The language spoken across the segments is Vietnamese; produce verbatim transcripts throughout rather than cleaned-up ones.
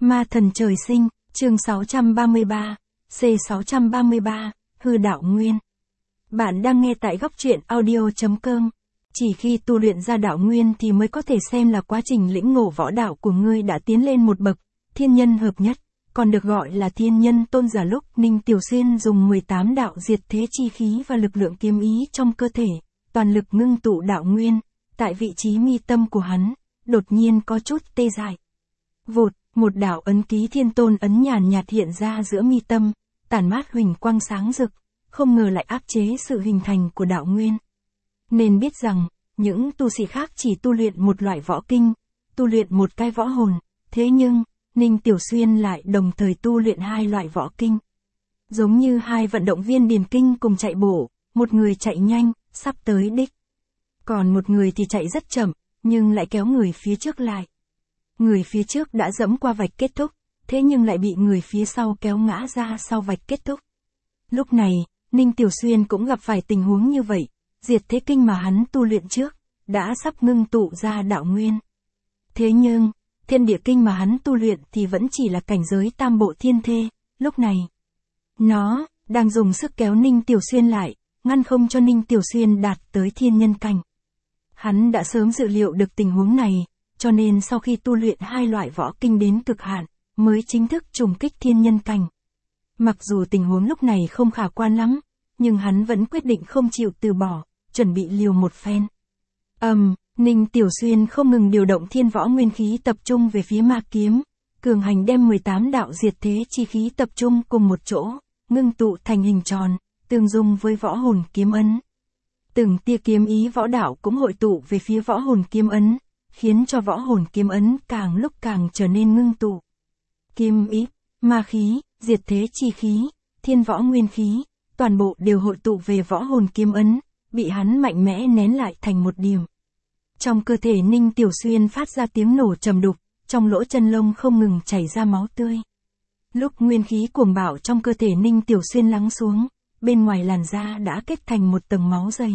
Ma thần trời sinh, chương sáu trăm ba mươi ba, C sáu trăm ba mươi ba, hư đạo nguyên. Bạn đang nghe tại góc truyện audio chấm com. Chỉ khi tu luyện ra đạo nguyên thì mới có thể xem là quá trình lĩnh ngộ võ đạo của ngươi đã tiến lên một bậc, thiên nhân hợp nhất, còn được gọi là thiên nhân tôn giả. Lúc Ninh Tiểu Xuyên dùng mười tám đạo diệt thế chi khí và lực lượng kiếm ý trong cơ thể, toàn lực ngưng tụ đạo nguyên, tại vị trí mi tâm của hắn, đột nhiên có chút tê dại. Vụt, một đạo ấn ký thiên tôn ấn nhàn nhạt hiện ra giữa mi tâm, tản mát huỳnh quang sáng rực, không ngờ lại áp chế sự hình thành của đạo nguyên. Nên biết rằng, những tu sĩ khác chỉ tu luyện một loại võ kinh, tu luyện một cái võ hồn, thế nhưng, Ninh Tiểu Xuyên lại đồng thời tu luyện hai loại võ kinh. Giống như hai vận động viên điền kinh cùng chạy bộ, một người chạy nhanh, sắp tới đích. Còn một người thì chạy rất chậm, nhưng lại kéo người phía trước lại. Người phía trước đã dẫm qua vạch kết thúc, thế nhưng lại bị người phía sau kéo ngã ra sau vạch kết thúc. Lúc này, Ninh Tiểu Xuyên cũng gặp phải tình huống như vậy, diệt thế kinh mà hắn tu luyện trước, đã sắp ngưng tụ ra đạo nguyên. Thế nhưng, thiên địa kinh mà hắn tu luyện thì vẫn chỉ là cảnh giới tam bộ thiên thê, lúc này. Nó, đang dùng sức kéo Ninh Tiểu Xuyên lại, ngăn không cho Ninh Tiểu Xuyên đạt tới thiên nhân cảnh. Hắn đã sớm dự liệu được tình huống này, cho nên sau khi tu luyện hai loại võ kinh đến cực hạn, mới chính thức trùng kích thiên nhân cảnh. Mặc dù tình huống lúc này không khả quan lắm, nhưng hắn vẫn quyết định không chịu từ bỏ, chuẩn bị liều một phen. Ầm, um, Ninh Tiểu Xuyên không ngừng điều động thiên võ nguyên khí tập trung về phía ma kiếm, cường hành đem mười tám đạo diệt thế chi khí tập trung cùng một chỗ, ngưng tụ thành hình tròn, tương dung với võ hồn kiếm ấn. Từng tia kiếm ý võ đạo cũng hội tụ về phía võ hồn kiếm ấn, khiến cho võ hồn kiếm ấn càng lúc càng trở nên ngưng tụ. Kiếm ý, ma khí, diệt thế chi khí, thiên võ nguyên khí, toàn bộ đều hội tụ về võ hồn kiếm ấn, bị hắn mạnh mẽ nén lại thành một điểm. Trong cơ thể Ninh Tiểu Xuyên phát ra tiếng nổ trầm đục, trong lỗ chân lông không ngừng chảy ra máu tươi. Lúc nguyên khí cuồng bạo trong cơ thể Ninh Tiểu Xuyên lắng xuống, bên ngoài làn da đã kết thành một tầng máu dày.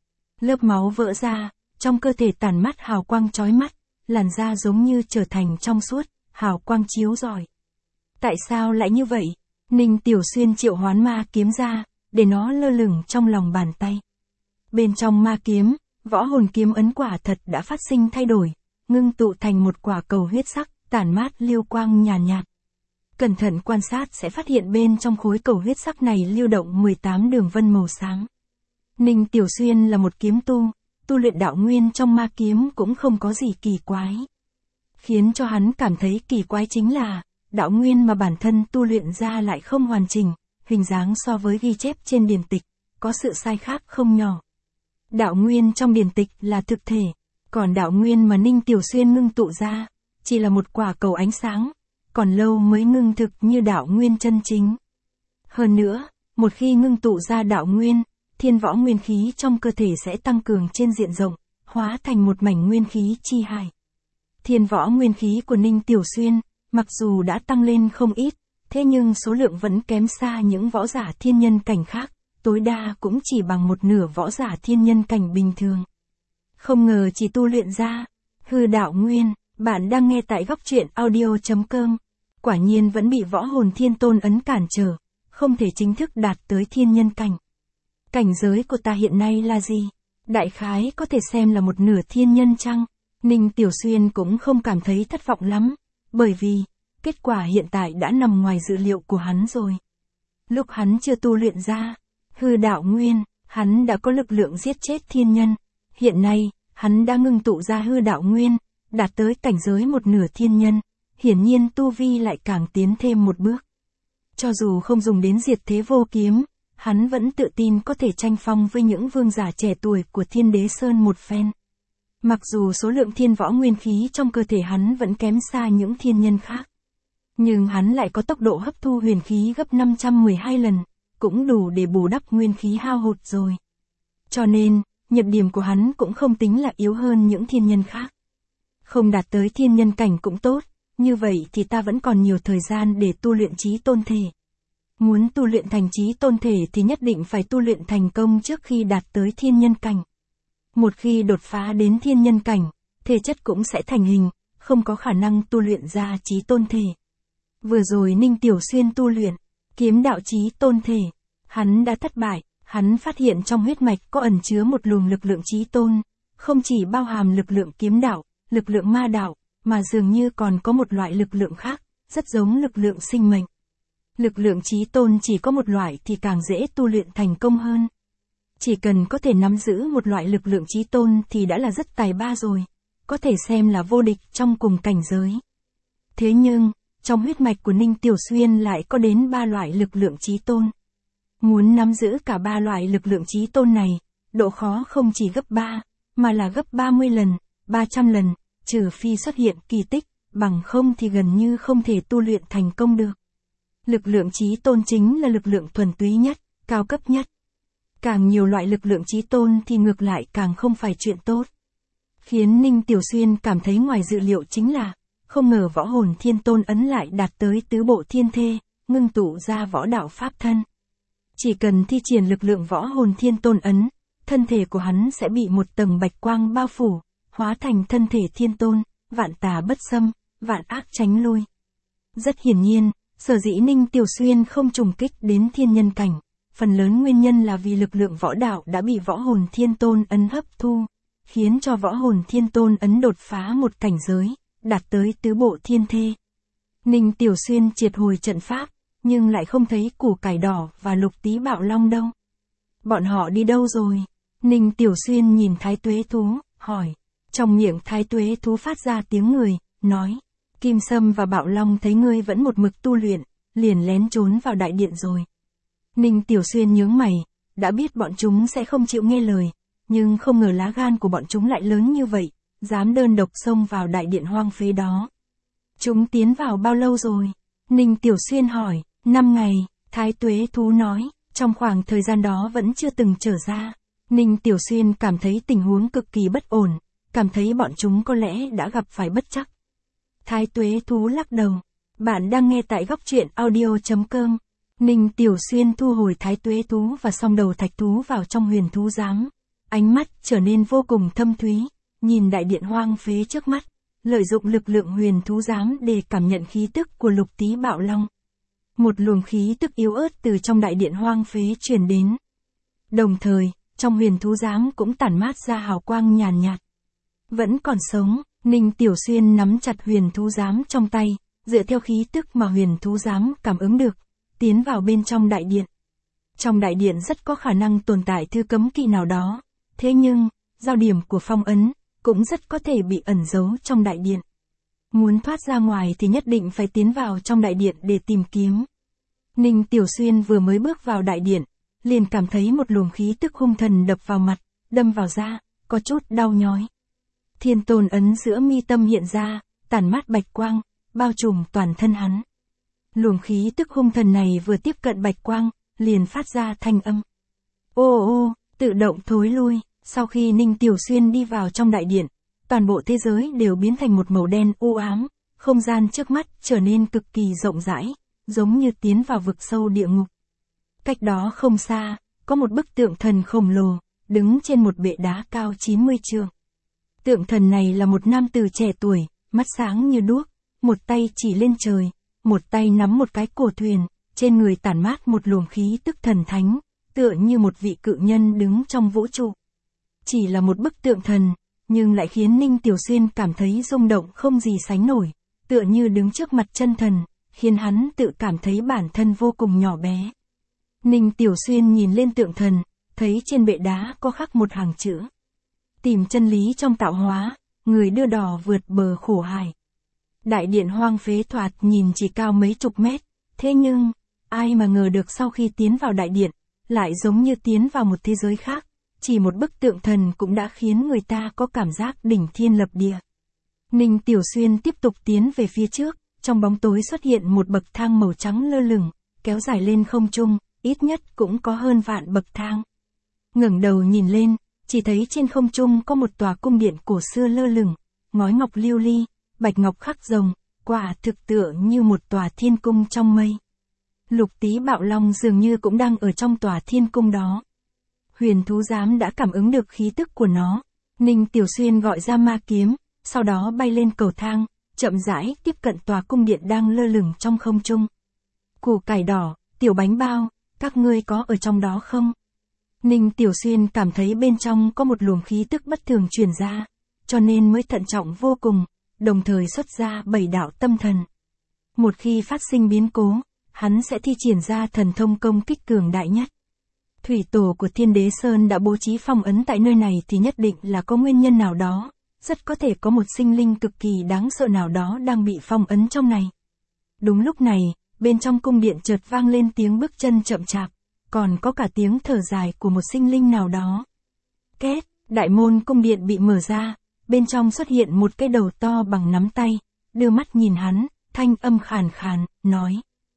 Lớp máu vỡ ra, trong cơ thể tản mắt hào quang chói mắt, làn da giống như trở thành trong suốt, hào quang chiếu rọi. Tại sao lại như vậy? Ninh Tiểu Xuyên triệu hoán ma kiếm ra, để nó lơ lửng trong lòng bàn tay. Bên trong ma kiếm, võ hồn kiếm ấn quả thật đã phát sinh thay đổi, ngưng tụ thành một quả cầu huyết sắc, tản mát lưu quang nhàn nhạt, nhạt. Cẩn thận quan sát sẽ phát hiện bên trong khối cầu huyết sắc này lưu động mười tám đường vân màu xám. Ninh Tiểu Xuyên là một kiếm tu, tu luyện đạo nguyên trong ma kiếm cũng không có gì kỳ quái. Khiến cho hắn cảm thấy kỳ quái chính là, đạo nguyên mà bản thân tu luyện ra lại không hoàn chỉnh, hình dáng so với ghi chép trên điển tịch, có sự sai khác không nhỏ. Đạo nguyên trong điển tịch là thực thể, còn đạo nguyên mà Ninh Tiểu Xuyên ngưng tụ ra, chỉ là một quả cầu ánh sáng, còn lâu mới ngưng thực như đạo nguyên chân chính. Hơn nữa, một khi ngưng tụ ra đạo nguyên, thiên võ nguyên khí trong cơ thể sẽ tăng cường trên diện rộng, hóa thành một mảnh nguyên khí chi hải. Thiên võ nguyên khí của Ninh Tiểu Xuyên, mặc dù đã tăng lên không ít, thế nhưng số lượng vẫn kém xa những võ giả thiên nhân cảnh khác, tối đa cũng chỉ bằng một nửa võ giả thiên nhân cảnh bình thường. Không ngờ chỉ tu luyện ra, hư đạo nguyên, bạn đang nghe tại góc truyện audio chấm com, quả nhiên vẫn bị võ hồn thiên tôn ấn cản trở, không thể chính thức đạt tới thiên nhân cảnh. Cảnh giới của ta hiện nay là gì? Đại khái có thể xem là một nửa thiên nhân chăng? Ninh Tiểu Xuyên cũng không cảm thấy thất vọng lắm, bởi vì, kết quả hiện tại đã nằm ngoài dự liệu của hắn rồi. Lúc hắn chưa tu luyện ra, hư đạo nguyên, hắn đã có lực lượng giết chết thiên nhân. Hiện nay, hắn đã ngưng tụ ra hư đạo nguyên, đạt tới cảnh giới một nửa thiên nhân, hiển nhiên tu vi lại càng tiến thêm một bước. Cho dù không dùng đến diệt thế vô kiếm, hắn vẫn tự tin có thể tranh phong với những vương giả trẻ tuổi của Thiên Đế Sơn một phen. Mặc dù số lượng thiên võ nguyên khí trong cơ thể hắn vẫn kém xa những thiên nhân khác, nhưng hắn lại có tốc độ hấp thu huyền khí gấp năm trăm mười hai lần, cũng đủ để bù đắp nguyên khí hao hụt rồi. Cho nên, nhược điểm của hắn cũng không tính là yếu hơn những thiên nhân khác. Không đạt tới thiên nhân cảnh cũng tốt, như vậy thì ta vẫn còn nhiều thời gian để tu luyện chí tôn thể. Muốn tu luyện thành chí tôn thể thì nhất định phải tu luyện thành công trước khi đạt tới thiên nhân cảnh. Một khi đột phá đến thiên nhân cảnh, thể chất cũng sẽ thành hình, không có khả năng tu luyện ra chí tôn thể. Vừa rồi Ninh Tiểu Xuyên tu luyện, kiếm đạo chí tôn thể, hắn đã thất bại, hắn phát hiện trong huyết mạch có ẩn chứa một luồng lực lượng chí tôn, không chỉ bao hàm lực lượng kiếm đạo, lực lượng ma đạo, mà dường như còn có một loại lực lượng khác, rất giống lực lượng sinh mệnh. Lực lượng chí tôn chỉ có một loại thì càng dễ tu luyện thành công hơn. Chỉ cần có thể nắm giữ một loại lực lượng chí tôn thì đã là rất tài ba rồi, có thể xem là vô địch trong cùng cảnh giới. Thế nhưng, trong huyết mạch của Ninh Tiểu Xuyên lại có đến ba loại lực lượng chí tôn. Muốn nắm giữ cả ba loại lực lượng chí tôn này, độ khó không chỉ gấp ba, mà là gấp ba mươi lần, ba trăm lần, trừ phi xuất hiện kỳ tích, bằng không thì gần như không thể tu luyện thành công được. Lực lượng chí tôn chính là lực lượng thuần túy nhất, cao cấp nhất. Càng nhiều loại lực lượng chí tôn thì ngược lại càng không phải chuyện tốt. Khiến Ninh Tiểu Xuyên cảm thấy ngoài dự liệu chính là, không ngờ võ hồn thiên tôn ấn lại đạt tới tứ bộ thiên thê, ngưng tụ ra võ đạo pháp thân. Chỉ cần thi triển lực lượng võ hồn thiên tôn ấn, thân thể của hắn sẽ bị một tầng bạch quang bao phủ, hóa thành thân thể thiên tôn, vạn tà bất xâm, vạn ác tránh lui. Rất hiển nhiên, sở dĩ Ninh Tiểu Xuyên không trùng kích đến thiên nhân cảnh, phần lớn nguyên nhân là vì lực lượng võ đạo đã bị võ hồn thiên tôn ấn hấp thu, khiến cho võ hồn thiên tôn ấn đột phá một cảnh giới, đạt tới tứ bộ thiên thê. Ninh Tiểu Xuyên triệt hồi trận pháp, nhưng lại không thấy củ cải đỏ và lục tí bạo long đâu. Bọn họ đi đâu rồi? Ninh Tiểu Xuyên nhìn Thái Tuế Thú, hỏi. Trong miệng Thái Tuế Thú phát ra tiếng người, nói. Kim Sâm và Bạo Long thấy ngươi vẫn một mực tu luyện, liền lén trốn vào đại điện rồi. Ninh Tiểu Xuyên nhướng mày, đã biết bọn chúng sẽ không chịu nghe lời, nhưng không ngờ lá gan của bọn chúng lại lớn như vậy, dám đơn độc xông vào đại điện hoang phế đó. Chúng tiến vào bao lâu rồi? Ninh Tiểu Xuyên hỏi. Năm ngày, Thái Tuế Thú nói, trong khoảng thời gian đó vẫn chưa từng trở ra. Ninh Tiểu Xuyên cảm thấy tình huống cực kỳ bất ổn, cảm thấy bọn chúng có lẽ đã gặp phải bất trắc. Thái Tuế Thú lắc đầu. Bạn đang nghe tại góc truyện audio chấm com. Ninh Tiểu Xuyên thu hồi Thái Tuế Thú và song đầu thạch thú vào trong huyền thú giám. Ánh mắt trở nên vô cùng thâm thúy, nhìn đại điện hoang phế trước mắt, lợi dụng lực lượng huyền thú giám để cảm nhận khí tức của lục tí bạo long. Một luồng khí tức yếu ớt từ trong đại điện hoang phế truyền đến. Đồng thời, trong huyền thú giám cũng tản mát ra hào quang nhàn nhạt. Vẫn còn sống, Ninh Tiểu Xuyên nắm chặt huyền thú giám trong tay, dựa theo khí tức mà huyền thú giám cảm ứng được, tiến vào bên trong đại điện. Trong đại điện rất có khả năng tồn tại thư cấm kỵ nào đó, thế nhưng, giao điểm của phong ấn, cũng rất có thể bị ẩn giấu trong đại điện. Muốn thoát ra ngoài thì nhất định phải tiến vào trong đại điện để tìm kiếm. Ninh Tiểu Xuyên vừa mới bước vào đại điện, liền cảm thấy một luồng khí tức hung thần đập vào mặt, đâm vào da, có chút đau nhói. Thiên tôn ấn giữa mi tâm hiện ra, tản mát bạch quang, bao trùm toàn thân hắn. Luồng khí tức hung thần này vừa tiếp cận bạch quang, liền phát ra thanh âm. Ô ô, tự động thối lui. Sau khi Ninh Tiểu Xuyên đi vào trong đại điện, toàn bộ thế giới đều biến thành một màu đen u ám, không gian trước mắt trở nên cực kỳ rộng rãi, giống như tiến vào vực sâu địa ngục. Cách đó không xa, có một bức tượng thần khổng lồ, đứng trên một bệ đá cao chín mươi trượng. Tượng thần này là một nam tử trẻ tuổi, mắt sáng như đuốc, một tay chỉ lên trời, một tay nắm một cái cổ thuyền, trên người tản mát một luồng khí tức thần thánh, tựa như một vị cự nhân đứng trong vũ trụ. Chỉ là một bức tượng thần, nhưng lại khiến Ninh Tiểu Xuyên cảm thấy rung động không gì sánh nổi, tựa như đứng trước mặt chân thần, khiến hắn tự cảm thấy bản thân vô cùng nhỏ bé. Ninh Tiểu Xuyên nhìn lên tượng thần, thấy trên bệ đá có khắc một hàng chữ. Tìm chân lý trong tạo hóa, người đưa đò vượt bờ khổ hải. Đại điện hoang phế thoạt nhìn chỉ cao mấy chục mét, thế nhưng, ai mà ngờ được sau khi tiến vào đại điện, lại giống như tiến vào một thế giới khác. Chỉ một bức tượng thần cũng đã khiến người ta có cảm giác đỉnh thiên lập địa. Ninh Tiểu Xuyên tiếp tục tiến về phía trước, trong bóng tối xuất hiện một bậc thang màu trắng lơ lửng, kéo dài lên không trung, ít nhất cũng có hơn vạn bậc thang. Ngẩng đầu nhìn lên, chỉ thấy trên không trung có một tòa cung điện cổ xưa lơ lửng, ngói ngọc lưu ly, bạch ngọc khắc rồng, quả thực tựa như một tòa thiên cung trong mây. Lục tí bạo long dường như cũng đang ở trong tòa thiên cung đó. Huyền thú giám đã cảm ứng được khí tức của nó. Ninh Tiểu Xuyên gọi ra ma kiếm, sau đó bay lên cầu thang, chậm rãi tiếp cận tòa cung điện đang lơ lửng trong không trung. Củ cải đỏ, tiểu bánh bao, các ngươi có ở trong đó không? Ninh Tiểu Xuyên cảm thấy bên trong có một luồng khí tức bất thường truyền ra, cho nên mới thận trọng vô cùng, đồng thời xuất ra bảy đạo tâm thần. Một khi phát sinh biến cố, hắn sẽ thi triển ra thần thông công kích cường đại nhất. Thủy tổ của Thiên Đế Sơn đã bố trí phong ấn tại nơi này thì nhất định là có nguyên nhân nào đó, rất có thể có một sinh linh cực kỳ đáng sợ nào đó đang bị phong ấn trong này. Đúng lúc này, bên trong cung điện chợt vang lên tiếng bước chân chậm chạp, còn có cả tiếng thở dài của một sinh linh nào đó. Két, đại môn cung điện bị mở ra, bên trong xuất hiện một cái đầu to bằng nắm tay, đưa mắt nhìn hắn, thanh âm khàn khàn, nói.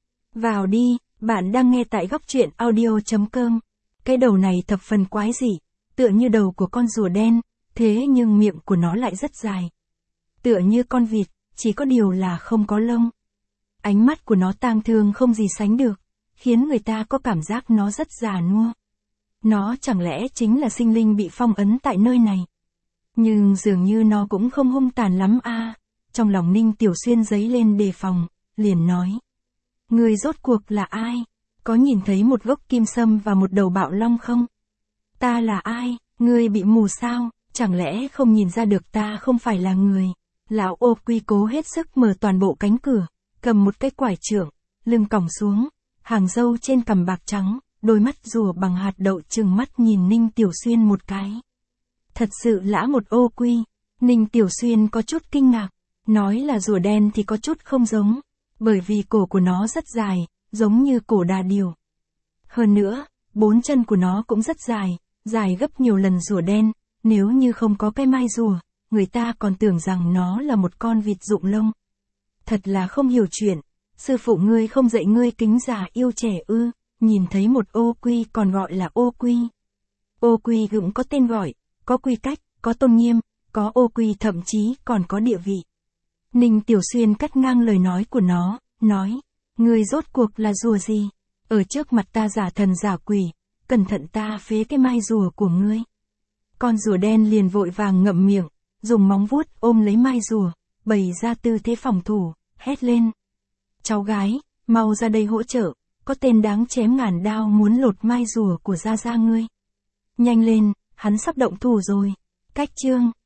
Vào đi, bạn đang nghe tại góc truyện audio chấm com. Cái đầu này thập phần quái dị, tựa như đầu của con rùa đen, thế nhưng miệng của nó lại rất dài. Tựa như con vịt, chỉ có điều là không có lông. Ánh mắt của nó tang thương không gì sánh được, khiến người ta có cảm giác nó rất già nua. Nó chẳng lẽ chính là sinh linh bị phong ấn tại nơi này? Nhưng dường như nó cũng không hung tàn lắm a. À. Trong lòng Ninh Tiểu Xuyên dấy lên đề phòng, liền nói. Người rốt cuộc là ai? Có nhìn thấy một gốc kim sâm và một đầu bạo long không? Ta là ai? Ngươi bị mù sao? Chẳng lẽ không nhìn ra được ta không phải là người? Lão Ô Quy cố hết sức mở toàn bộ cánh cửa, cầm một cái quải trượng, lưng còng xuống, hàng râu trên cằm bạc trắng, đôi mắt rùa bằng hạt đậu trừng mắt nhìn Ninh Tiểu Xuyên một cái. Thật sự lã một Ô Quy. Ninh Tiểu Xuyên có chút kinh ngạc, nói là rùa đen thì có chút không giống, bởi vì cổ của nó rất dài, giống như cổ đà điểu. Hơn nữa, bốn chân của nó cũng rất dài, dài gấp nhiều lần rùa đen, nếu như không có cái mai rùa, người ta còn tưởng rằng nó là một con vịt rụng lông. Thật là không hiểu chuyện, sư phụ ngươi không dạy ngươi kính già yêu trẻ ư? Nhìn thấy một Ô Quy còn gọi là Ô Quy. Ô Quy cũng có tên gọi, có quy cách, có tôn nghiêm, có Ô Quy thậm chí còn có địa vị. Ninh Tiểu Xuyên cắt ngang lời nói của nó, nói, ngươi rốt cuộc là rùa gì? Ở trước mặt ta giả thần giả quỷ, cẩn thận ta phế cái mai rùa của ngươi. Con rùa đen liền vội vàng ngậm miệng, dùng móng vuốt ôm lấy mai rùa, bày ra tư thế phòng thủ, hét lên. Cháu gái, mau ra đây hỗ trợ, có tên đáng chém ngàn đao muốn lột mai rùa của gia gia ngươi. Nhanh lên, hắn sắp động thủ rồi. Cách chương